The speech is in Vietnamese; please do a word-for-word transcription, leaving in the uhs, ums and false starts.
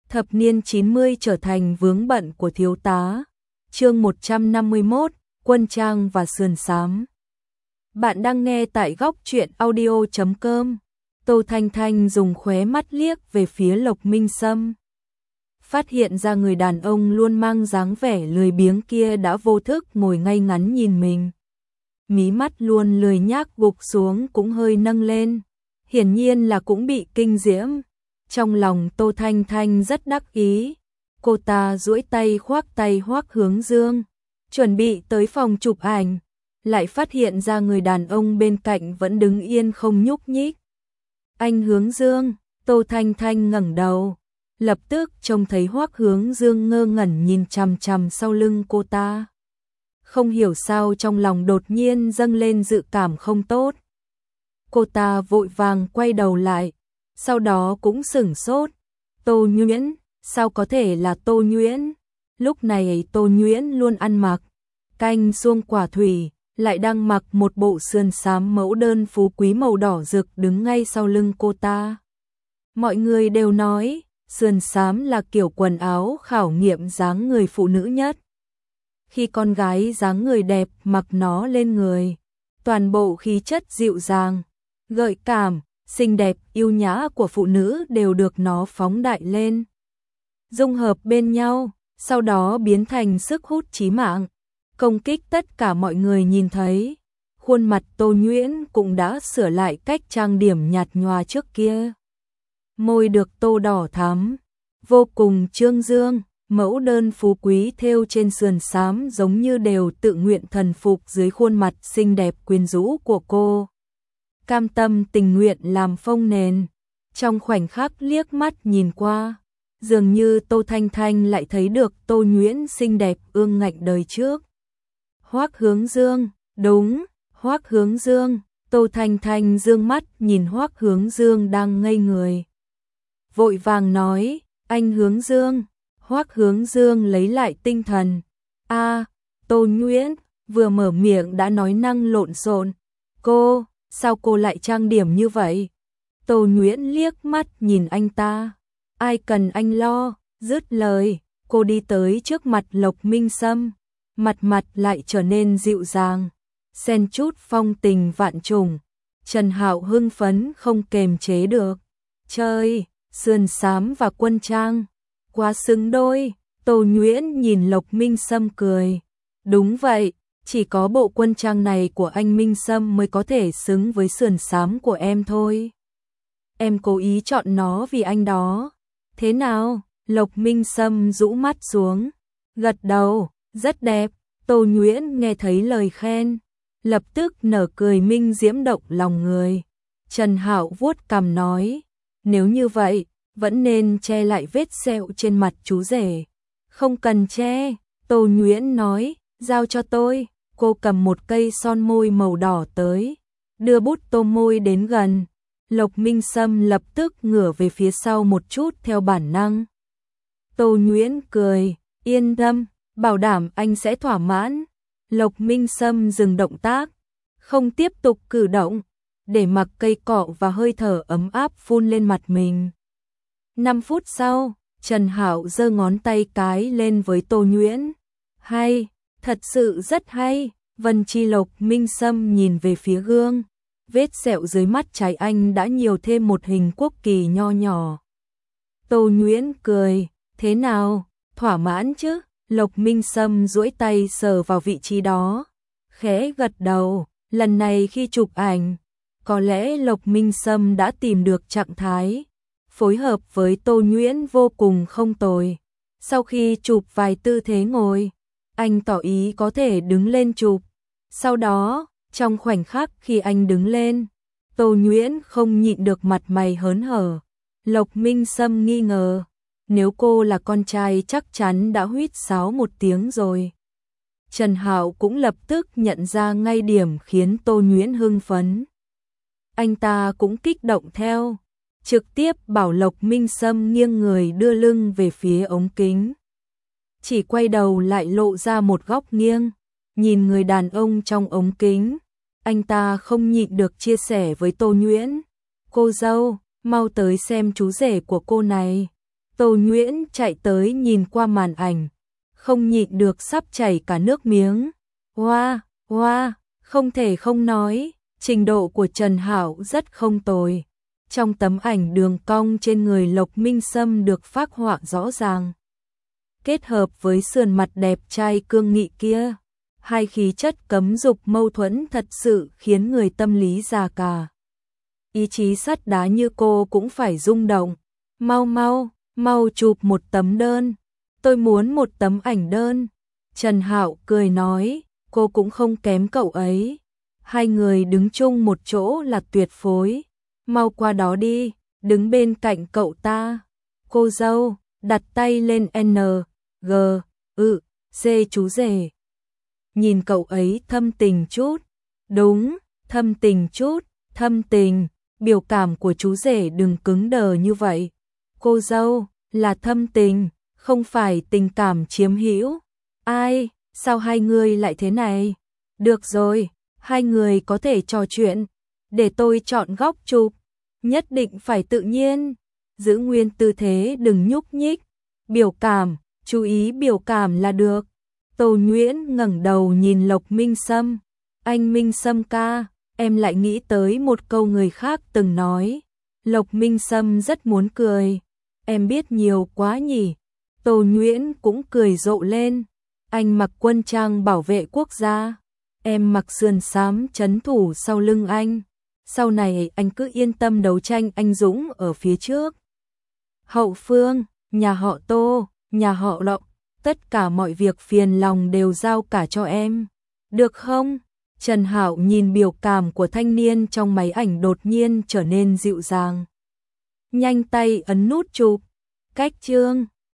Thập niên chín mươi trở thành vướng bận của thiếu tá. Chương một trăm năm mươi mốt, Quân trang và sườn xám. Bạn đang nghe tại góc truyện audio chấm com. Tô Thanh Thanh dùng khóe mắt liếc về phía Lộc Minh Sâm. Phát hiện ra người đàn ông luôn mang dáng vẻ lười biếng kia đã vô thức ngồi ngay ngắn nhìn mình. Mí mắt luôn lười nhác gục xuống cũng hơi nâng lên. Hiển nhiên là cũng bị kinh diễm. Trong lòng Tô Thanh Thanh rất đắc ý. Cô ta duỗi tay khoác tay Hoắc Hướng Dương, chuẩn bị tới phòng chụp ảnh, lại phát hiện ra người đàn ông bên cạnh vẫn đứng yên không nhúc nhích. Anh Hướng Dương, Tô Thanh Thanh ngẩng đầu, lập tức trông thấy Hoắc Hướng Dương ngơ ngẩn nhìn chằm chằm sau lưng cô ta. Không hiểu sao trong lòng đột nhiên dâng lên dự cảm không tốt. Cô ta vội vàng quay đầu lại, sau đó cũng sửng sốt. Tô Nhuyễn, sao có thể là Tô Nhuyễn? Lúc này Tô Nhuyễn luôn ăn mặc canh suông quả thủy, lại đang mặc một bộ sườn xám mẫu đơn phú quý màu đỏ rực đứng ngay sau lưng cô ta. Mọi người đều nói, sườn xám là kiểu quần áo khảo nghiệm dáng người phụ nữ nhất. Khi con gái dáng người đẹp mặc nó lên người, toàn bộ khí chất dịu dàng, gợi cảm, xinh đẹp, yêu nhã của phụ nữ đều được nó phóng đại lên, dung hợp bên nhau, sau đó biến thành sức hút chí mạng, công kích tất cả mọi người nhìn thấy. Khuôn mặt Tô Nhuyễn cũng đã sửa lại cách trang điểm nhạt nhòa trước kia. Môi được tô đỏ thắm, vô cùng trương dương, mẫu đơn phú quý thêu trên sườn xám giống như đều tự nguyện thần phục dưới khuôn mặt xinh đẹp quyến rũ của cô. Cam tâm tình nguyện làm phông nền. Trong khoảnh khắc liếc mắt nhìn qua, dường như Tô Thanh Thanh lại thấy được Tô Nhuyễn xinh đẹp ương ngạnh đời trước. Hoắc Hướng Dương, đúng, Hoắc Hướng Dương. Tô Thanh Thanh dương mắt nhìn Hoắc Hướng Dương đang ngây người, vội vàng nói, anh Hướng Dương. Hoắc Hướng Dương lấy lại tinh thần. A, à, Tô Nhuyễn, vừa mở miệng đã nói năng lộn xộn. Cô, sao cô lại trang điểm như vậy? Tô Nhuyễn liếc mắt nhìn anh ta. Ai cần anh lo, dứt lời, cô đi tới trước mặt Lộc Minh Sâm, mặt mặt lại trở nên dịu dàng, xen chút phong tình vạn trùng. Trần Hạo hưng phấn không kềm chế được. Chơi, sườn xám và quân trang, quá xứng đôi. Tô Nhuyễn nhìn Lộc Minh Sâm cười. Đúng vậy, chỉ có bộ quân trang này của anh Minh Sâm mới có thể xứng với sườn xám của em thôi. Em cố ý chọn nó vì anh đó. Thế nào? Lộc Minh Sâm rũ mắt xuống, gật đầu, rất đẹp. Tô Nhuyễn nghe thấy lời khen, lập tức nở cười minh diễm động lòng người. Trần Hạo vuốt cằm nói, nếu như vậy, vẫn nên che lại vết sẹo trên mặt chú rể. Không cần che, Tô Nhuyễn nói, giao cho tôi. Cô cầm một cây son môi màu đỏ tới, đưa bút tô môi đến gần. Lộc Minh Sâm lập tức ngửa về phía sau một chút theo bản năng. Tô Nhuyễn cười, yên tâm, bảo đảm anh sẽ thỏa mãn. Lộc Minh Sâm dừng động tác, không tiếp tục cử động, để mặc cây cọ và hơi thở ấm áp phun lên mặt mình. Năm phút sau, Trần Hạo giơ ngón tay cái lên với Tô Nhuyễn. Hay, thật sự rất hay. Vân Chi Lộc Minh Sâm nhìn về phía gương, vết sẹo dưới mắt trái anh đã nhiều thêm một hình quốc kỳ nho nhỏ. Tô Nhuyễn cười, thế nào, thỏa mãn chứ? Lộc Minh Sâm duỗi tay sờ vào vị trí đó, khẽ gật đầu. Lần này khi chụp ảnh, có lẽ Lộc Minh Sâm đã tìm được trạng thái phối hợp với Tô Nhuyễn vô cùng không tồi. Sau khi chụp vài tư thế ngồi, anh tỏ ý có thể đứng lên chụp. Sau đó, trong khoảnh khắc khi anh đứng lên, Tô Nhuyễn không nhịn được mặt mày hớn hở. Lộc Minh Sâm nghi ngờ, nếu cô là con trai chắc chắn đã huýt sáo một tiếng rồi. Trần Hạo cũng lập tức nhận ra ngay điểm khiến Tô Nhuyễn hưng phấn. Anh ta cũng kích động theo, trực tiếp bảo Lộc Minh Sâm nghiêng người đưa lưng về phía ống kính. Chỉ quay đầu lại lộ ra một góc nghiêng, nhìn người đàn ông trong ống kính. Anh ta không nhịn được chia sẻ với Tô Nhuyễn, cô dâu, mau tới xem chú rể của cô này. Tô Nhuyễn chạy tới nhìn qua màn ảnh, không nhịn được sắp chảy cả nước miếng. Hoa, hoa, không thể không nói, trình độ của Trần Hạo rất không tồi. Trong tấm ảnh đường cong trên người Lộc Minh Sâm được phác họa rõ ràng. Kết hợp với sườn mặt đẹp trai cương nghị kia, hai khí chất cấm dục mâu thuẫn thật sự khiến người tâm lý già cả. Ý chí sắt đá như cô cũng phải rung động. Mau mau, mau chụp một tấm đơn. Tôi muốn một tấm ảnh đơn. Trần Hạo cười nói, cô cũng không kém cậu ấy. Hai người đứng chung một chỗ là tuyệt phối. Mau qua đó đi, đứng bên cạnh cậu ta. Cô dâu, đặt tay lên N, G, ư, C chú rể. Nhìn cậu ấy thâm tình chút. Đúng, thâm tình chút, thâm tình. Biểu cảm của chú rể đừng cứng đờ như vậy. Cô dâu, là thâm tình, không phải tình cảm chiếm hữu. Ai, sao hai người lại thế này? Được rồi, hai người có thể trò chuyện. Để tôi chọn góc chụp. Nhất định phải tự nhiên. Giữ nguyên tư thế đừng nhúc nhích. Biểu cảm, chú ý biểu cảm là được. Tô Nhuyễn ngẩng đầu nhìn Lộc Minh Sâm. Anh Minh Sâm ca, em lại nghĩ tới một câu người khác từng nói. Lộc Minh Sâm rất muốn cười. Em biết nhiều quá nhỉ. Tô Nhuyễn cũng cười rộ lên. Anh mặc quân trang bảo vệ quốc gia. Em mặc sườn xám trấn thủ sau lưng anh. Sau này anh cứ yên tâm đấu tranh anh dũng ở phía trước. Hậu phương, nhà họ Tô, nhà họ Lộc, tất cả mọi việc phiền lòng đều giao cả cho em. Được không? Trần Hạo nhìn biểu cảm của thanh niên trong máy ảnh đột nhiên trở nên dịu dàng. Nhanh tay ấn nút chụp. Cách chương.